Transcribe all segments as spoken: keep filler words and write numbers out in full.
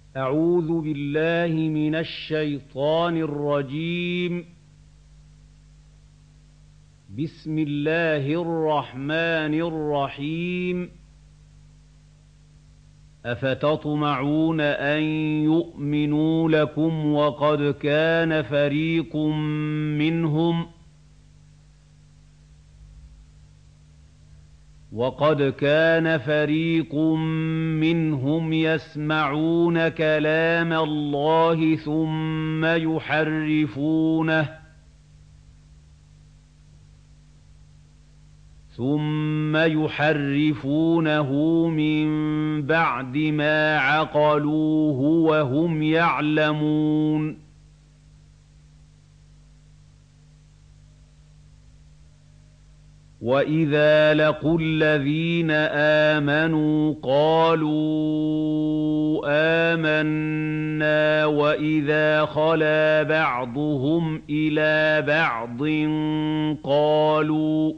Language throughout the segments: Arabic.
أعوذ بالله من الشيطان الرجيم. بسم الله الرحمن الرحيم. أفتطمعون أن يؤمنوا لكم وقد كان فريق منهم وقد كان فريق منهم يسمعون كلام الله ثم يحرفونه ثم يحرفونه من بعد ما عقلوه وهم يعلمون. وإذا لقوا الذين آمنوا قالوا آمنا وإذا خلا بعضهم إلى بعض قالوا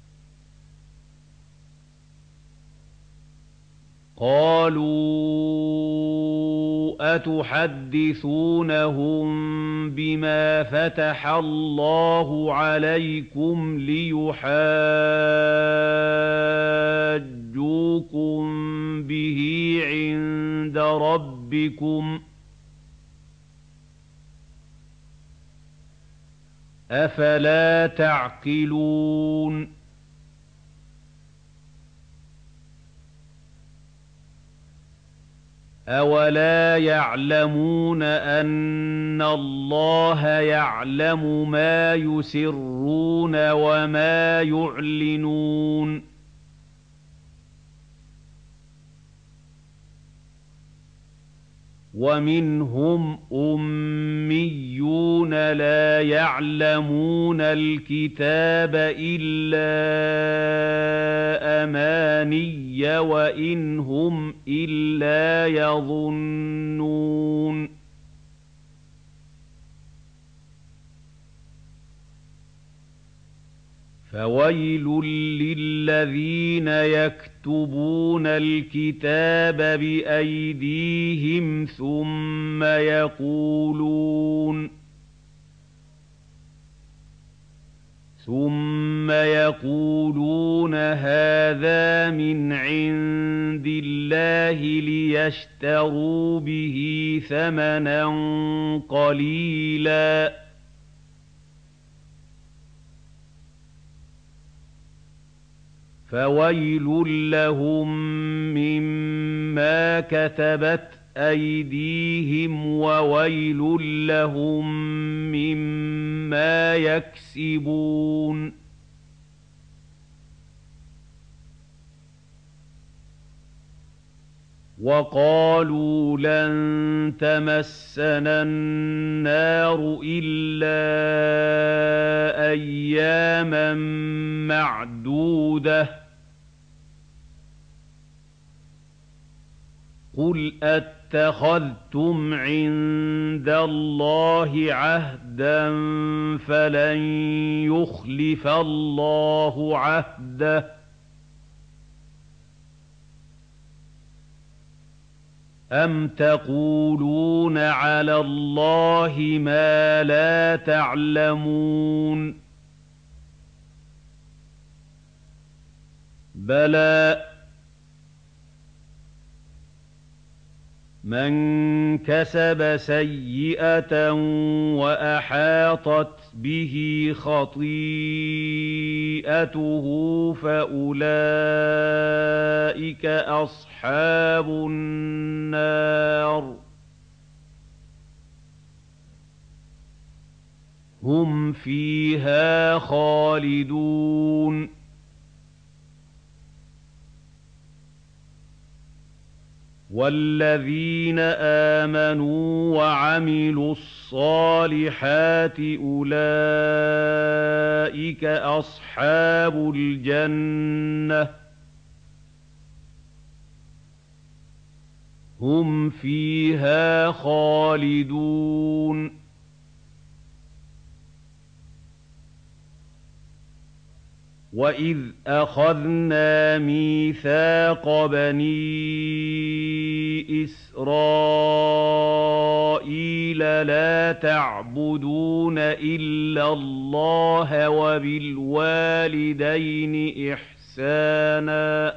قالوا أتحدثونهم بما فتح الله عليكم ليحاجوكم به عند ربكم أفلا تعقلون. أولا يعلمون أن الله يعلم ما يسرون وما يعلنون. ومنهم أميون لا يعلمون الكتاب إلا أماني وإن هم إلا يظنون. فويل للذين يكتبون الكتاب بأيديهم ثم يقولون ثم يقولون هذا من عند الله ليشتروا به ثمنا قليلا فويل لهم مما كتبت أيديهم وويل لهم مما يكسبون. وقالوا لن تمسنا النار إلا أياما معدودة قل أتخذتم عند الله عهدا فلن يخلف الله عهده أم تقولون على الله ما لا تعلمون. بلى من كسب سيئة وأحاطت به خطيئته فأولئك أصحاب النار هم فيها خالدون. والذين آمنوا وعملوا الصالحات أولئك أصحاب الجنة هم فيها خالدون. وَإِذْ أَخَذْنَا مِيثَاقَ بَنِي بني إسرائيل لا تعبدون إلا الله وبالوالدين إحسانا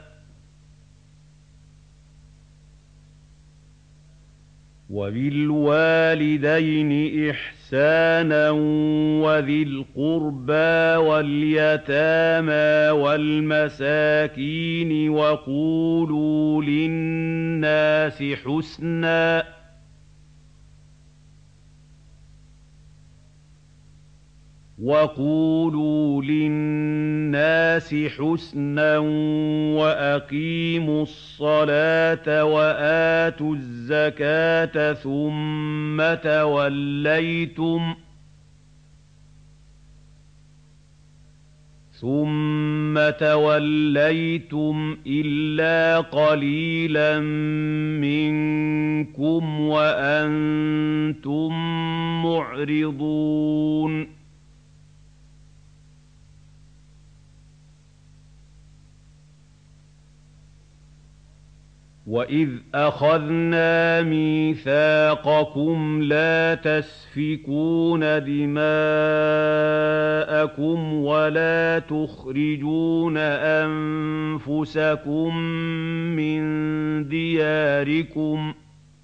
وبالوالدين إحسانا وذي القربى واليتامى والمساكين وقولوا للناس حسنا وقولوا للناس حسنا وأقيموا الصلاة وآتوا الزكاة ثم توليتم ثم توليتم إلا قليلا منكم وأنتم معرضون وَإِذْ أَخَذْنَا مِيثَاقَكُمْ لَا تَسْفِكُونَ دِمَاءَكُمْ وَلَا تُخْرِجُونَ أَنفُسَكُم مِّن دِيَارِكُمْ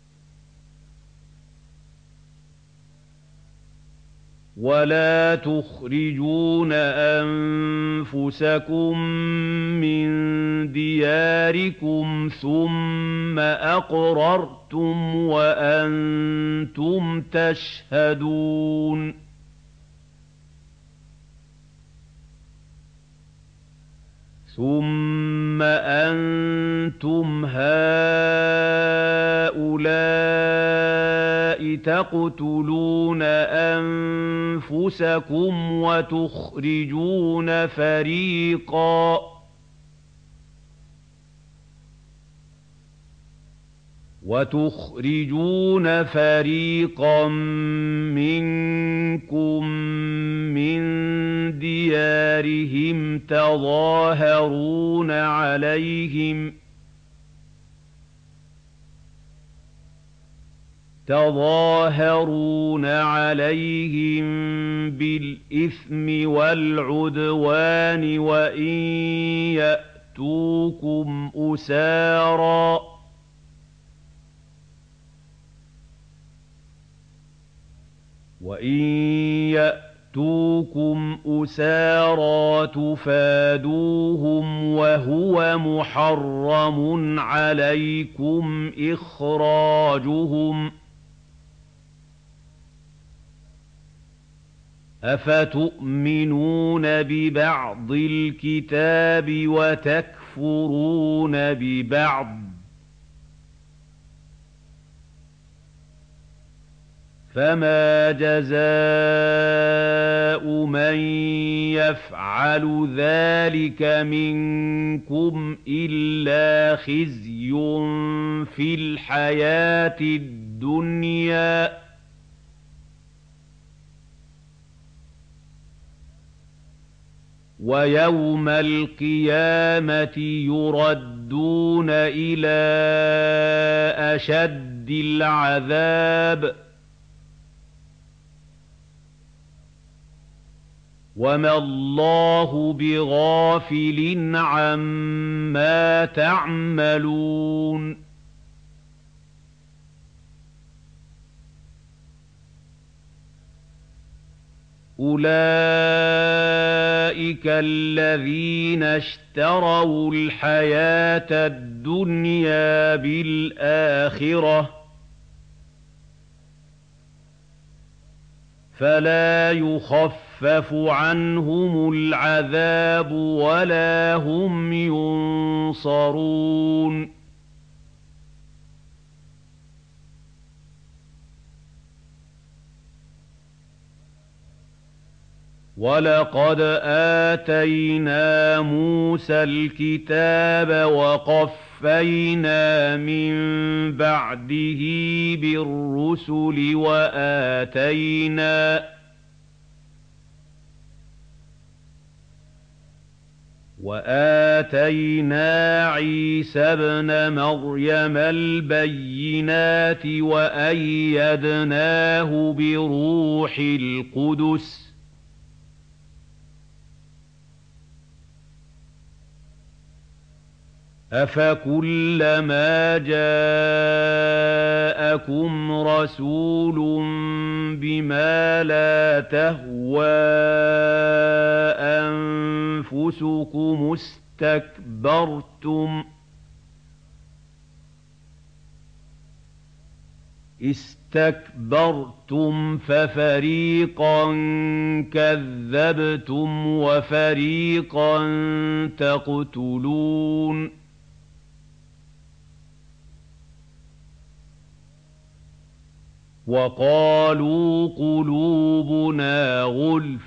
ولا تخرجون أنفسكم من دياركم ثم أقررتم وأنتم تشهدون ثم أنتم هؤلاء تقتلون أنفسكم وتخرجون فريقا وتخرجون فريقا منكم من ديارهم تظاهرون عليهم تظاهرون عليهم بالإثم والعدوان وإن يأتوكم أسارى وإن يأتوكم أسارى تفادوهم وهو محرم عليكم إخراجهم أفتؤمنون ببعض الكتاب وتكفرون ببعض فما جزاء من يفعل ذلك منكم إلا خزي في الحياة الدنيا ويوم القيامة يردون إلى أشد العذاب وما الله بغافل عما تعملون أولئك الذين اشتروا الحياة الدنيا بالآخرة فلا يخفف عنهم العذاب ولا هم ينصرون وَلَقَدْ آتَيْنَا مُوسَى الْكِتَابَ وَقَفَّيْنَا مِن بَعْدِهِ بِالرُّسُلِ وَآتَيْنَا وآتينا عيسى ابْنَ مَرْيَمَ الْبَيِّنَاتِ وَأَيَّدْنَاهُ بِرُوحِ الْقُدُسِ ۗ أَفَكُلَّمَا جَاءَكُمْ رَسُولٌ بِمَا لَا تَهْوَىٰ أَنفُسُكُمُ اسْتَكْبَرْتُمْ اسْتَكْبَرْتُمْ فَفَرِيقًا كَذَّبْتُمْ وَفَرِيقًا تَقْتُلُونَ وَقَالُوا قُلُوبُنَا غُلْفٌ ۚ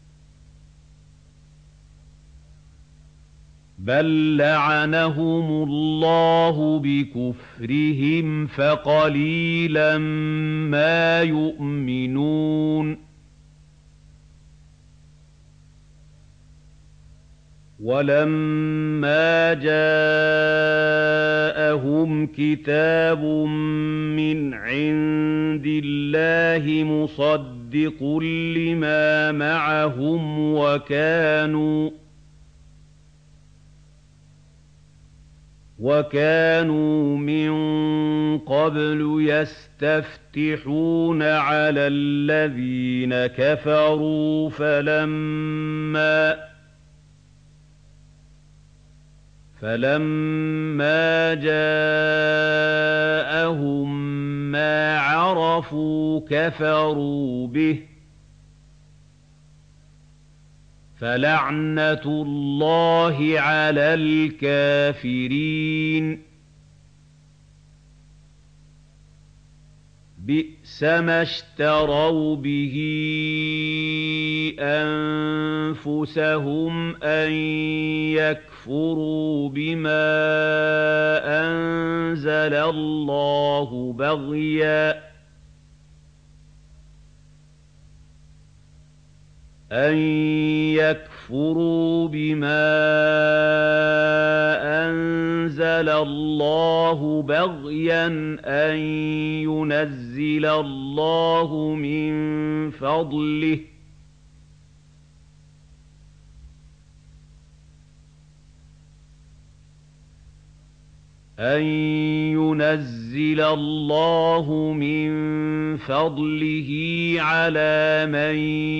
بَل لَّعَنَهُمُ اللَّهُ بِكُفْرِهِمْ فَقَلِيلًا مَّا يُؤْمِنُونَ وَلَمَّا جَاءَهُمْ كِتَابٌ مِّنْ عِندِ اللَّهِ مُصَدِّقٌ لِّمَا مَعَهُمْ وَكَانُوا وَكَانُوا مِن قَبْلُ يَسْتَفْتِحُونَ عَلَى الَّذِينَ كَفَرُوا فَلَمَّا فَلَمَّا جَاءَهُم مَّا عَرَفُوا كَفَرُوا بِهِ ۚ فَلَعْنَةُ اللَّهِ عَلَى الْكَافِرِينَ بِئْسَمَا اشْتَرَوْا بِهِ أَنفُسَهُمْ أَن يَكْفُرُوا بِمَا أَنزَلَ اللَّهُ بَغْيًا أَن يَكْفُرُوا بِمَا أَنزَلَ اللَّهُ بَغْيًا أَن يُنَزِّلَ اللَّهُ مِن فَضْلِهِ ۗ أَن يُنَزِّلَ اللَّهُ مِن فَضْلِهِ عَلَىٰ مَن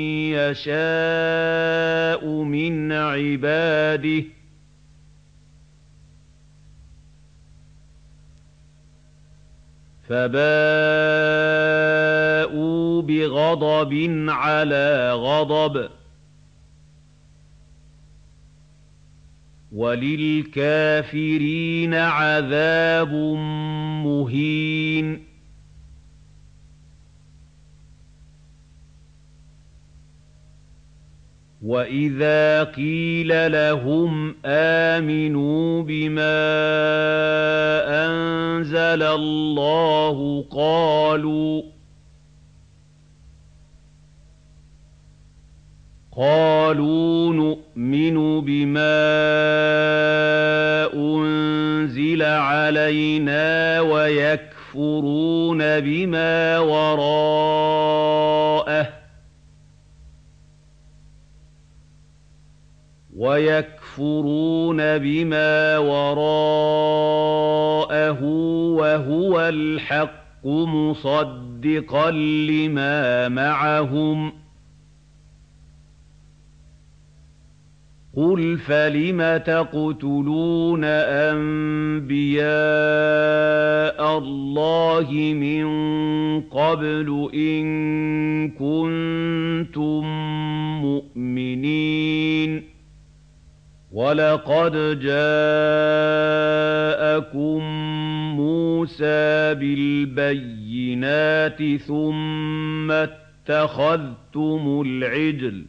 يَشَاءُ مِنْ عِبَادِهِ ۗ فَبَاءُوا بِغَضَبٍ عَلَىٰ غَضَبٍ ۚ وَلِلْكَافِرِينَ عَذَابٌ مُّهِينٌ وَإِذَا قِيلَ لَهُمْ آمِنُوا بِمَا أَنزَلَ اللَّهُ قَالُوا قَالُوا نُؤْمِنُ بِمَا أُنزِلَ عَلَيْنَا وَيَكْفُرُونَ بِمَا وَرَاءَهُ وَيَكْفُرُونَ بِمَا وَرَاءَهُ وَهُوَ الْحَقُّ مُصَدِّقًا لِّمَا مَعَهُمْ ۗ قُلْ فَلِمَ تَقْتُلُونَ أَنبِيَاءَ اللَّهِ مِن قَبْلُ إِن كُنتُم مُّؤْمِنِينَ وَلَقَدْ جَاءَكُم مُّوسَىٰ بِالْبَيِّنَاتِ ثُمَّ اتَّخَذْتُمُ الْعِجْلَ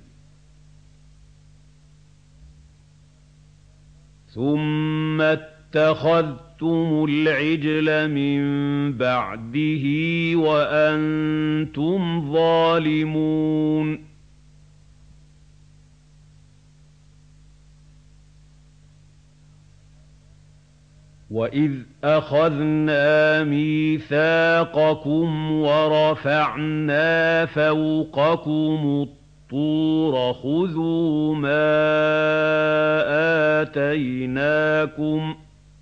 ثُمَّ اتَّخَذْتُمُ الْعِجْلَ مِن بَعْدِهِ وَأَنتُمْ ظَالِمُونَ وَإِذْ أَخَذْنَا مِيثَاقَكُمْ وَرَفَعْنَا فَوْقَكُمُ الطُّورَ خُذُوا مَا آتَيْنَاكُمْ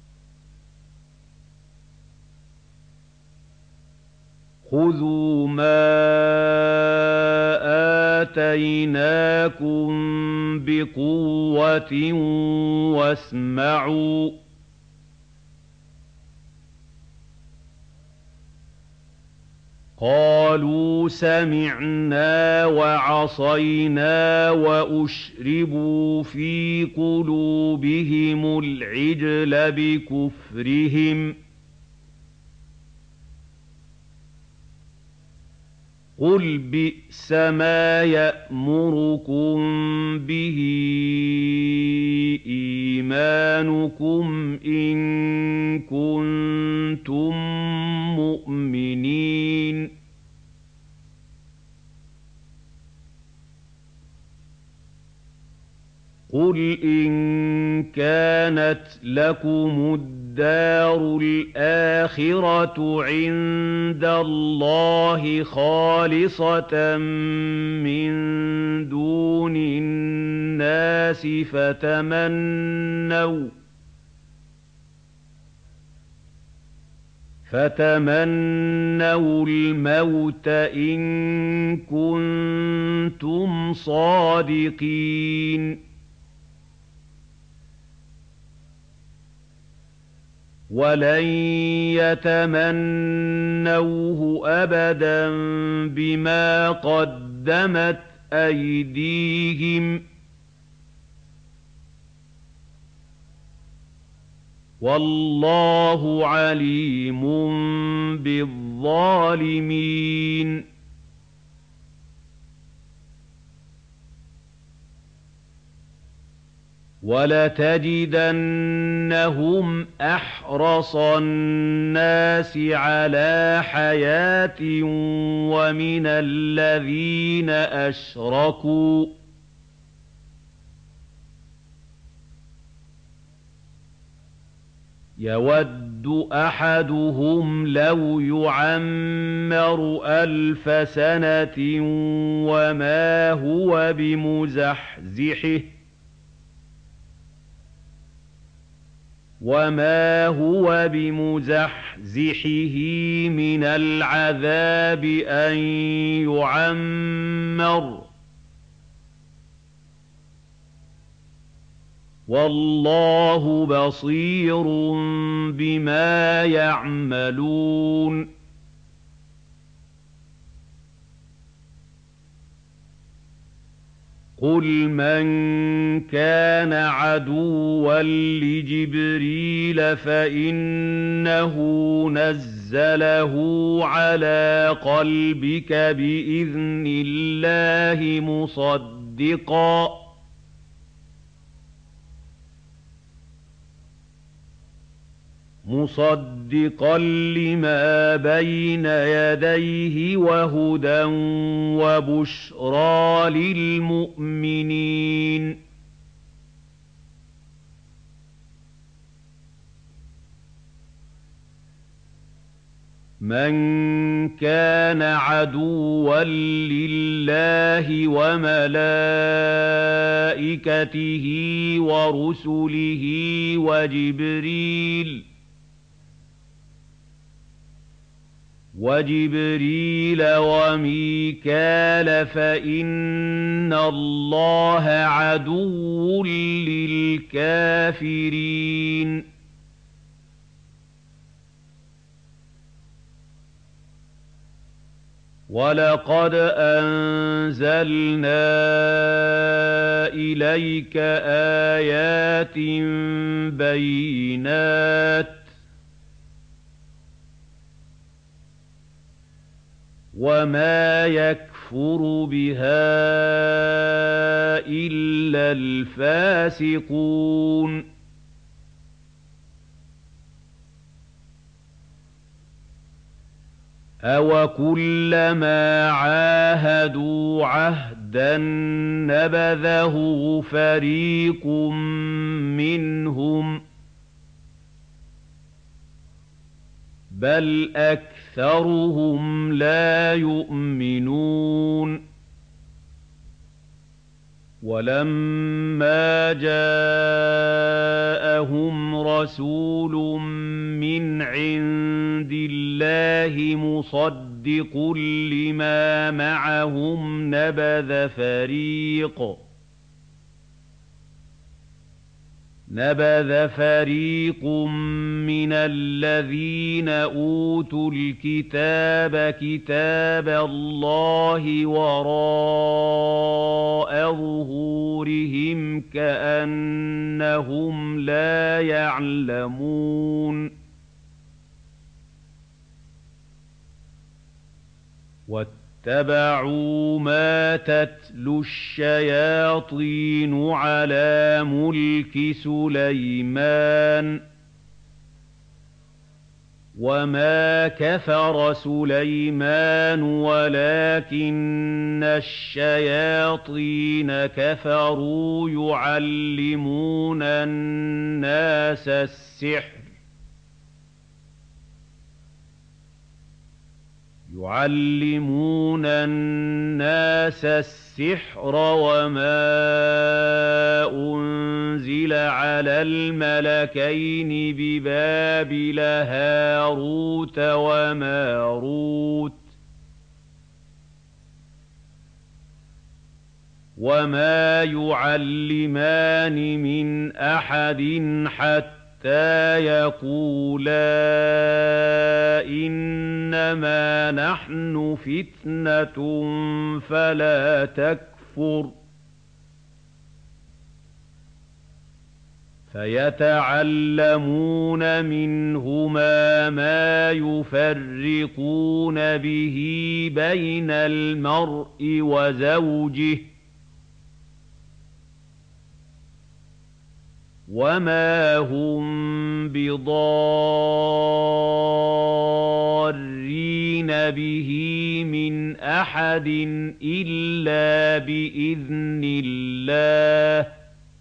خُذُوا مَا آتَيْنَاكُم بِقُوَّةٍ وَاسْمَعُوا ۖ قَالُوا سَمِعْنَا وَعَصَيْنَا وَأُشْرِبُوا فِي قُلُوبِهِمُ الْعِجْلَ بِكُفْرِهِمْ ۚ قُلْ بِئْسَمَا يَأْمُرُكُم بِهِ إِيمَانُكُمْ إِن كُنتُم مُّؤْمِنِينَ قُلْ إِن كَانَتْ لَكُمُ الدَّارُ الْآخِرَةُ عِندَ اللَّهِ خَالِصَةً مِّن دُونِ النَّاسِ فَتَمَنَّوْا فَتَمَنَّوُا الْمَوْتَ إِن كُنتُمْ صَادِقِينَ وَلَن يَتَمَنَّوْهُ أَبَدًا بِمَا قَدَّمَتْ أَيْدِيهِمْ ۗ وَاللَّهُ عَلِيمٌ بِالظَّالِمِينَ وَلَتَجِدَنَّهُمْ أَحْرَصَ النَّاسِ عَلَىٰ حَيَاةٍ وَمِنَ الَّذِينَ أَشْرَكُوا ۚ يَوَدُّ أَحَدُهُمْ لَوْ يُعَمَّرُ أَلْفَ سَنَةٍ وَمَا هُوَ بِمُزَحْزِحِهِ وَمَا هُوَ بِمُزَحْزِحِهِ مِنَ الْعَذَابِ أَن يُعَمَّرَ ۗ وَاللَّهُ بَصِيرٌ بِمَا يَعْمَلُونَ قُلْ مَن كَانَ عَدُوًّا لِّجِبْرِيلَ فَإِنَّهُ نَزَّلَهُ عَلَىٰ قَلْبِكَ بِإِذْنِ اللَّهِ مُصَدِّقًا مُصَدِّقًا لِّمَا بَيْنَ يَدَيْهِ وَهُدًى وَبُشْرَىٰ لِلْمُؤْمِنِينَ مَن كَانَ عَدُوًّا لِّلَّهِ وَمَلَائِكَتِهِ وَرُسُلِهِ وَجِبْرِيلَ وَجِبْرِيلَ وَمِيكَالَ فَإِنَّ اللَّهَ عَدُوٌّ لِّلْكَافِرِينَ وَلَقَدْ أَنزَلْنَا إِلَيْكَ آيَاتٍ بَيِّنَاتٍ ۖ وَمَا يَكْفُرُ بِهَا إِلَّا الْفَاسِقُونَ أَوَكُلَّمَا عَاهَدُوا عَهْدًا نَّبَذَهُ فَرِيقٌ مِّنْهُمْ ۗ بَلْ أَكْثَرُهُمْ لَا يُؤْمِنُونَ وَلَمَّا جَاءَهُمْ رَسُولٌ مِّنْ عِندِ اللَّهِ مُصَدِّقٌ لِّمَا مَعَهُمْ نَبَذَ فَرِيقٌ نَبَذَ فَرِيقٌ مِّنَ الَّذِينَ أُوتُوا الْكِتَابَ كِتَابَ اللَّهِ وَرَاءَ ظُهُورِهِمْ كَأَنَّهُمْ لَا يَعْلَمُونَ وَاتَّبَعُوا مَا تَتْلُو الشَّيَاطِينُ عَلَىٰ مُلْكِ سُلَيْمَانَ ۖ وَمَا كَفَرَ سُلَيْمَانُ وَلَٰكِنَّ الشَّيَاطِينَ كَفَرُوا يُعَلِّمُونَ النَّاسَ السِّحْرَ يُعَلِّمُونَ النَّاسَ السِّحْرَ وَمَا أُنزِلَ عَلَى الْمَلَكَيْنِ بِبَابِلَ هَارُوتَ وَمَارُوتَ وَمَا يُعَلِّمَانِ مِنْ أَحَدٍ حَتَّىٰ يَقُولَا إِنَّمَا نَحْنُ فِتْنَةٌ فَلَا تَكْفُرْ فَيَتَعَلَّمُونَ مِنْهُمَا مَا يُفَرِّقُونَ بِهِ بَيْنَ الْمَرْءِ وَزَوْجِهِ وَمَا هُم بِضَارِّينَ بِهِ مِنْ أَحَدٍ إِلَّا بِإِذْنِ اللَّهِ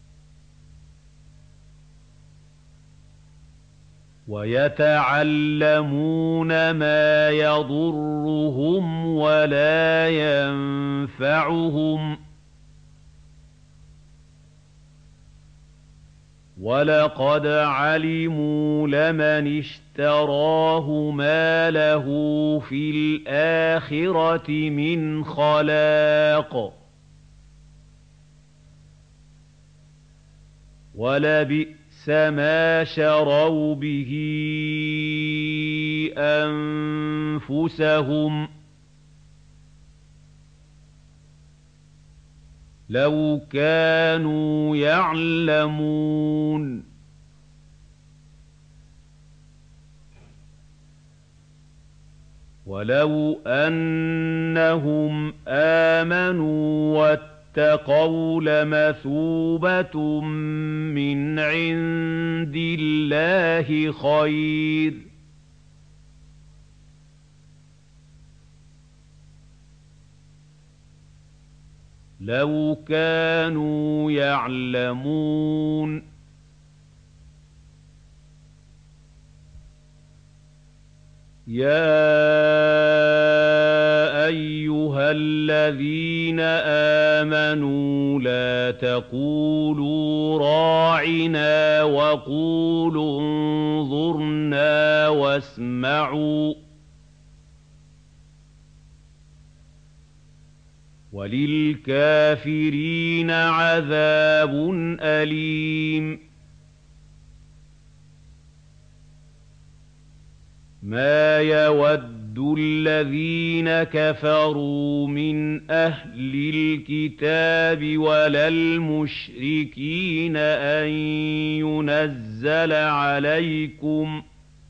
وَيَتَعَلَّمُونَ مَا يَضُرُّهُمْ وَلَا يَنفَعُهُمْ وَلَقَدْ عَلِمُوا لَمَنِ اشْتَرَاهُ مَا لَهُ فِي الْآخِرَةِ مِنْ خَلَاقٍ وَلَبِئْسَ مَا شَرَوْا بِهِ أَنفُسَهُمْ لَوْ كَانُوا يَعْلَمُونَ وَلَوْ أَنَّهُمْ آمَنُوا وَاتَّقَوْا لَمَثُوبَةٌ مِّنْ عِندِ اللَّهِ خَيْرٌ ۖ لَوْ كَانُوا يَعْلَمُونَ يَا أَيُّهَا الَّذِينَ آمَنُوا لَا تَقُولُوا رَاعِنَا وَقُولُوا انظُرْنَا وَاسْمَعُوا ۗ وَلِلْكَافِرِينَ عَذَابٌ أَلِيمٌ مَا يَوَدُّ الَّذِينَ كَفَرُوا مِنْ أَهْلِ الْكِتَابِ وَلَا الْمُشْرِكِينَ أَن يُنَزَّلَ عَلَيْكُمْ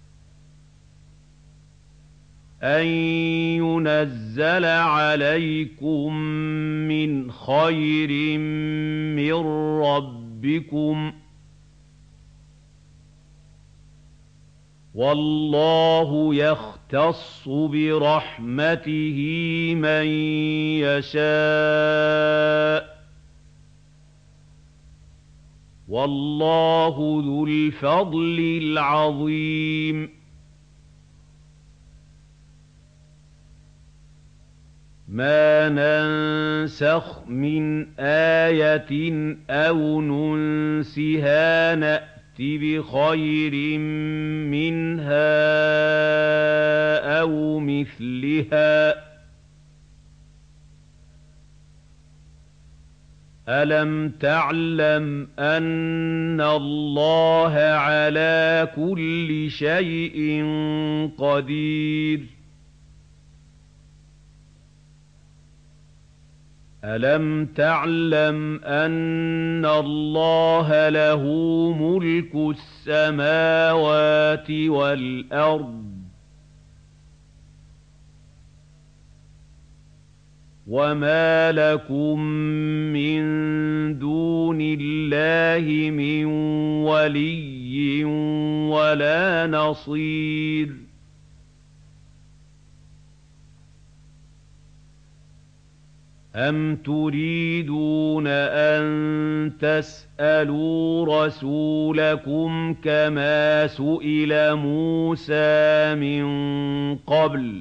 أَن يُنَزَّلَ عَلَيْكُم مِّنْ خَيْرٍ مِّن رَّبِّكُمْ ۗ وَاللَّهُ يَخْتَصُّ بِرَحْمَتِهِ مَن يَشَاءُ ۗ وَاللَّهُ ذُو الْفَضْلِ الْعَظِيمِ مَا نَنسَخْ مِنْ آيَةٍ أَوْ نُنسِهَا نَأْتِ بِخَيْرٍ مِّنْهَا أَوْ مِثْلِهَا ۗ أَلَمْ تَعْلَمْ أَنَّ اللَّهَ عَلَىٰ كُلِّ شَيْءٍ قَدِيرٌ أَلَمْ تَعْلَمْ أَنَّ اللَّهَ لَهُ مُلْكُ السَّمَاوَاتِ وَالْأَرْضِ وَمَا لَكُم مِّن دُونِ اللَّهِ مِن وَلِيٍّ وَلَا نَصِيرٍ أَمْ تُرِيدُونَ أَن تَسْأَلُوا رَسُولَكُمْ كَمَا سُئِلَ مُوسَىٰ مِن قَبْلُ ۗ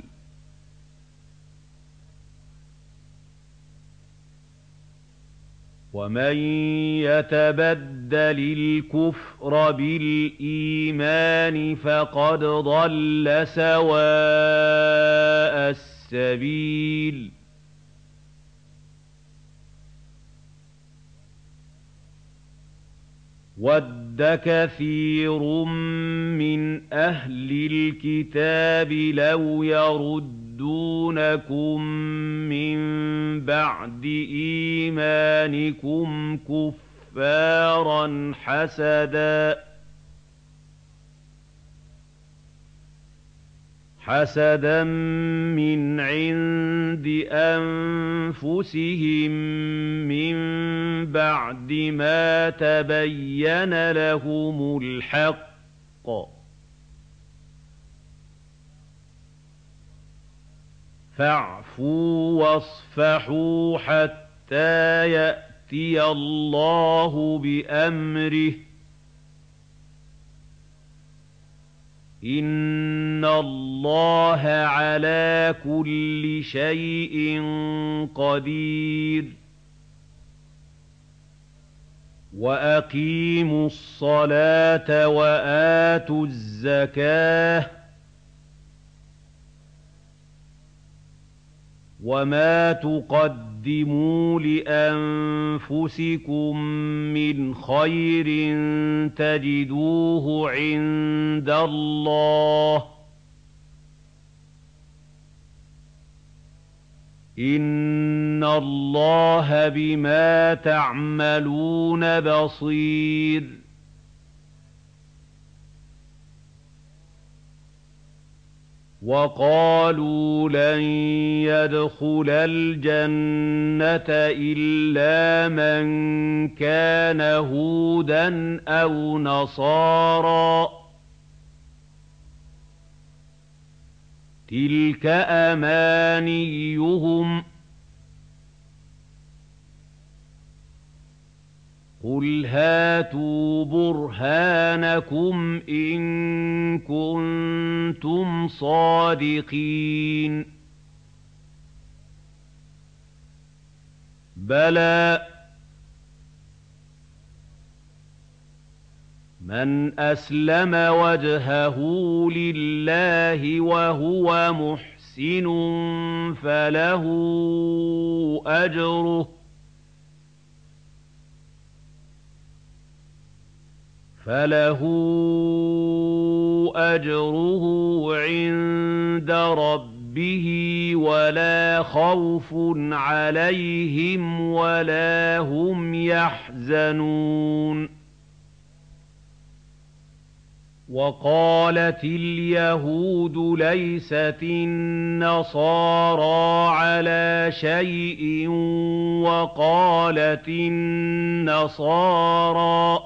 وَمَن يَتَبَدَّلِ الْكُفْرَ بِالْإِيمَانِ فَقَدْ ضَلَّ سَوَاءَ السَّبِيلِ وَدَّ كَثِيرٌ مِّنْ أَهْلِ الْكِتَابِ لَوْ يَرُدُّونَكُم مِّن بَعْدِ إِيمَانِكُمْ كُفَّارًا حَسَدًا حَسَدًا مِّنْ عِندِ أَنفُسِهِم مِّن بَعْدِ مَا تَبَيَّنَ لَهُمُ الْحَقُّ ۖ فَاعْفُوا وَاصْفَحُوا حَتَّىٰ يَأْتِيَ اللَّهُ بِأَمْرِهِ ۗ إِنَّ اللَّهَ عَلَىٰ كُلِّ شَيْءٍ قَدِيرٌ وَأَقِيمُوا الصَّلَاةَ وَآتُوا الزَّكَاةَ وَمَا تُقَدِّمُوا لِأَنفُسِكُم مِّنْ خَيْرٍ تَجِدُوهُ عِندَ اللَّهِ ۗ إِنَّ اللَّهَ بِمَا تَعْمَلُونَ بَصِيرٌ وَقَالُوا لَن يَدْخُلَ الْجَنَّةَ إِلَّا مَن كَانَ هُودًا أَوْ نَصَارَىٰ ۗ تِلْكَ أَمَانِيُّهُمْ ۗ قُلْ هَاتُوا بُرْهَانَكُمْ إِن كُنتُمْ صَادِقِينَ بَلَىٰ مَنْ أَسْلَمَ وَجْهَهُ لِلَّهِ وَهُوَ مُحْسِنٌ فَلَهُ أَجْرُهُ فَلَهُ أَجْرُهُ عِندَ رَبِّهِ وَلَا خَوْفٌ عَلَيْهِمْ وَلَا هُمْ يَحْزَنُونَ وَقَالَتِ الْيَهُودُ لَيْسَتِ النَّصَارَىٰ عَلَىٰ شَيْءٍ وَقَالَتِ النَّصَارَىٰ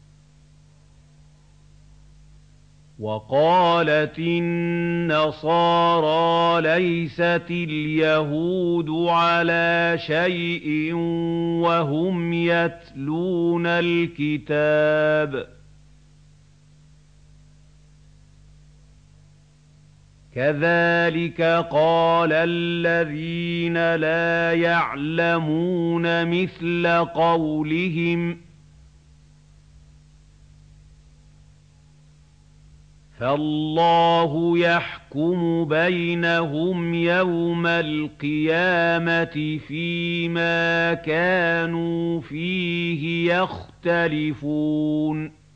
وَقَالَتِ النَّصَارَىٰ لَيْسَتِ الْيَهُودُ عَلَىٰ شَيْءٍ وَهُمْ يَتْلُونَ الْكِتَابَ كذلك قال الذين لا يعلمون مثل قولهم فالله يحكم بينهم يوم القيامة فيما كانوا فيه يختلفون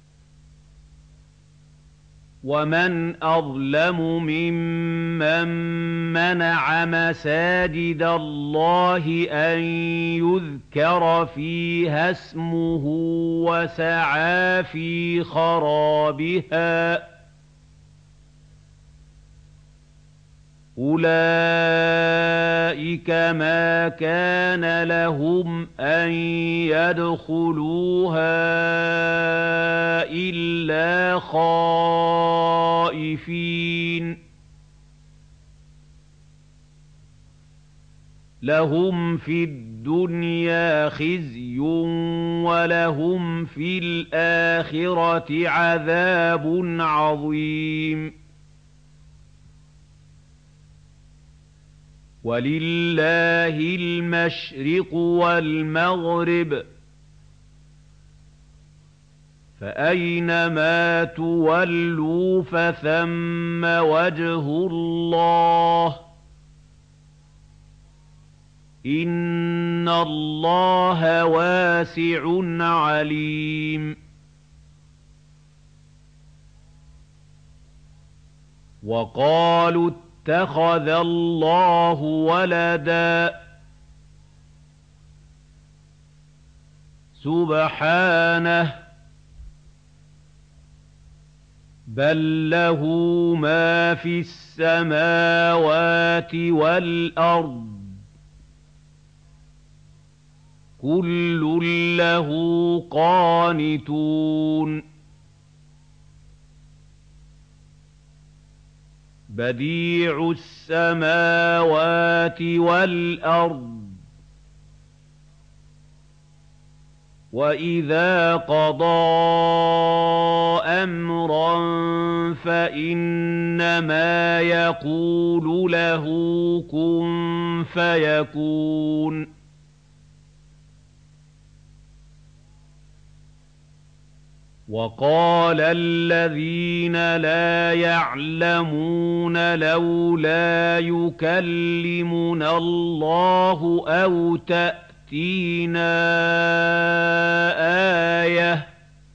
ومن أظلم ممن منع مساجد الله أن يذكر فيها اسمه وسعى في خرابها أولئك ما كان لهم أن يدخلوها إلا خائفين لهم في الدنيا خزي ولهم في الآخرة عذاب عظيم ولله المشرق والمغرب فأينما تولوا فثم وجه الله إن الله واسع عليم وقالوا اتخذ الله ولدا سبحانه بل له ما في السماوات والأرض كل له قانتون بديع السماوات والأرض وإذا قضى أمرا فإنما يقول له كن فيكون وقال الذين لا يعلمون لولا يكلمنا الله أو تأتينا آية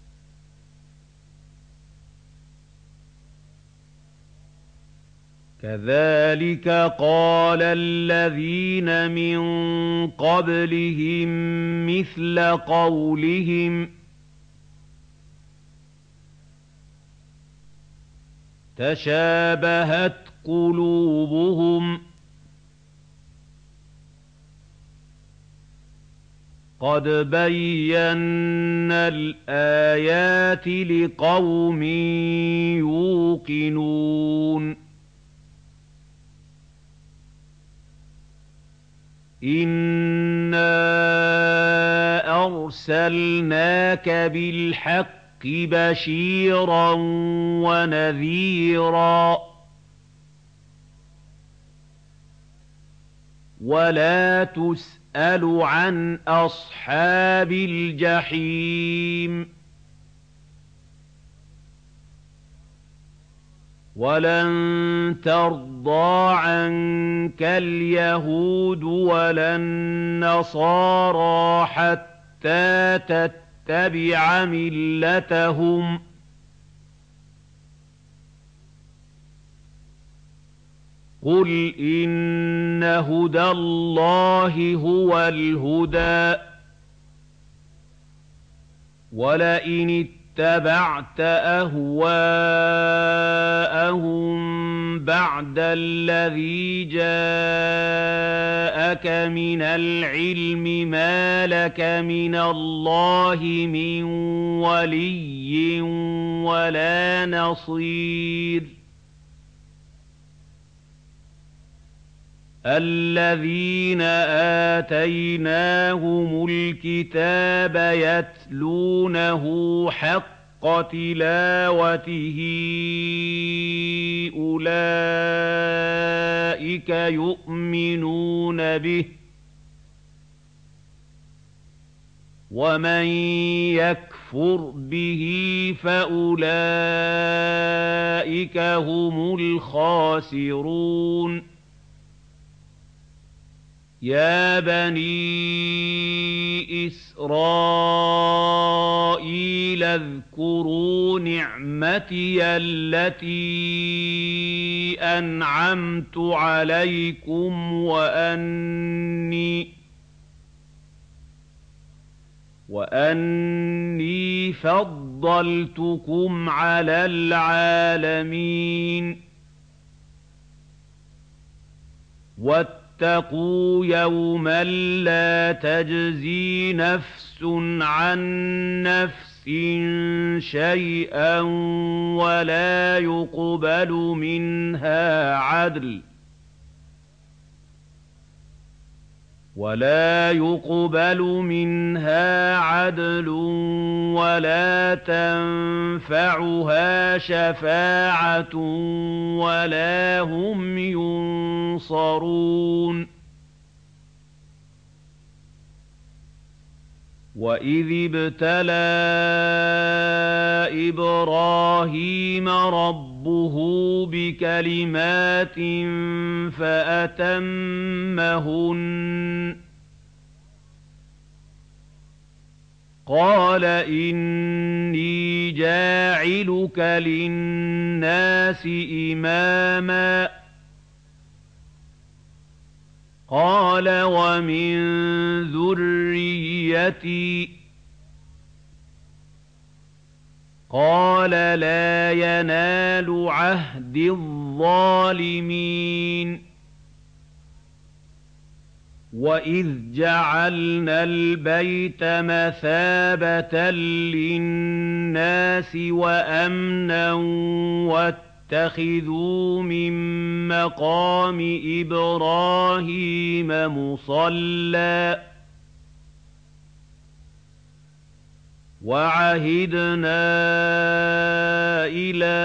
كذلك قال الذين من قبلهم مثل قولهم تشابهت قلوبهم قد بينا الآيات لقوم يوقنون إنا أرسلناك بالحق بشيرا ونذيرا ولا تسأل عن أصحاب الجحيم ولن ترضى عنك اليهود ولا النصارى حتى تتبع تتبع ملتهم قل إن هدى الله هو الهدى ولئن اتبعت أهواءهم بعد الذي جاءك من العلم ما لك من الله من ولي ولا نصير الذين آتيناهم الكتاب يتلونه حق تلاوته أولئك يؤمنون به ومن يكفر به فأولئك هم الخاسرون يا بني إسرائيل اذكروا نعمتي التي أنعمت عليكم وأني وأني فضلتكم على العالمين واتقوا يوما لا تجزي نفس عن نفس شيئا ولا يقبل منها عدل ولا يقبل منها عدل ولا تنفعها شفاعة ولا هم ينصرون وإذ ابتلى إبراهيم ربه بكلمات فأتمهن قال إني جاعلك للناس إماما قال ومن ذريتي قال لا ينال عهد الظالمين وإذ جعلنا البيت مثابة للناس وأمنا واتخذوا من مقام إبراهيم مصلى وعهدنا إلى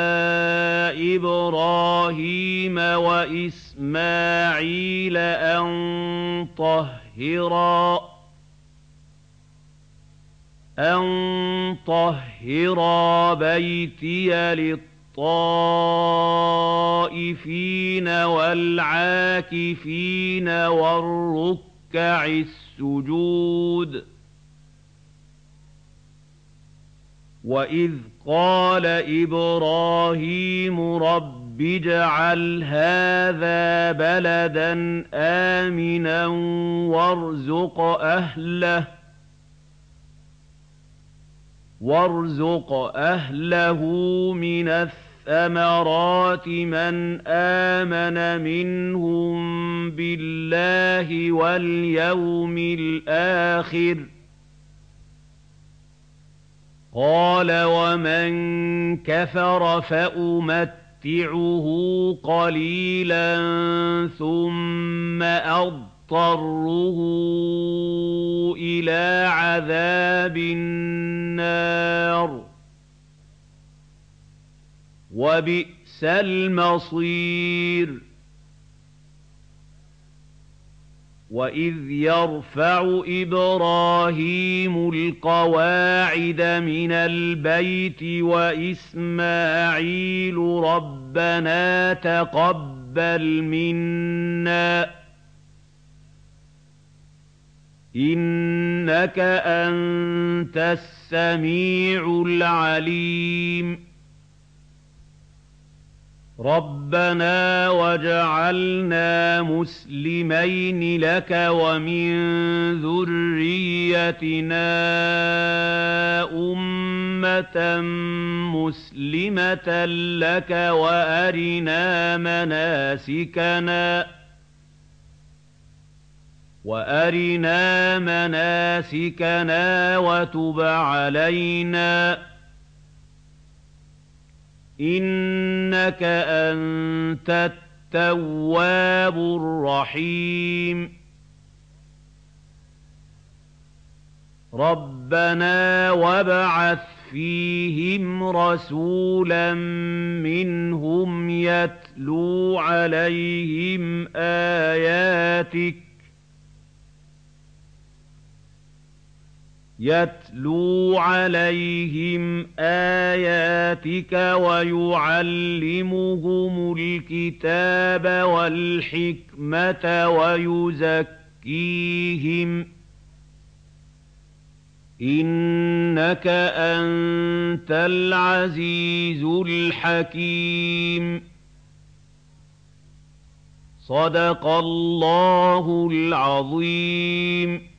إبراهيم وإسماعيل أن طهرا أن طهرا بيتي للطائفين والعاكفين والركع السجود وإذ قال إبراهيم رب اجعل هذا بلدا آمنا وارزق أهله وارزق أهله من الثمرات من آمن منهم بالله واليوم الآخر قال ومن كفر فأمتعه قليلا ثم أضطره إلى عذاب النار وبئس المصير وإذ يرفع إبراهيم القواعد من البيت وإسماعيل ربنا تقبل منا إنك أنت السميع العليم ربنا واجعلنا مسلمين لك ومن ذريتنا أمة مسلمة لك وأرنا مناسكنا وأرنا مناسكنا وتب علينا إنك أنت التواب الرحيم ربنا وابعث فِيهِمْ رَسُولًا مِّنْهُمْ يَتْلُو عَلَيْهِمْ آيَاتِكَ يَتْلُو عَلَيْهِمْ آيَاتِكَ وَيُعَلِّمُهُمُ الْكِتَابَ وَالْحِكْمَةَ وَيُزَكِّيهِمْ ۚ إِنَّكَ أَنتَ الْعَزِيزُ الْحَكِيمُ. صَدَقَ اللَّهُ الْعَظِيمُ.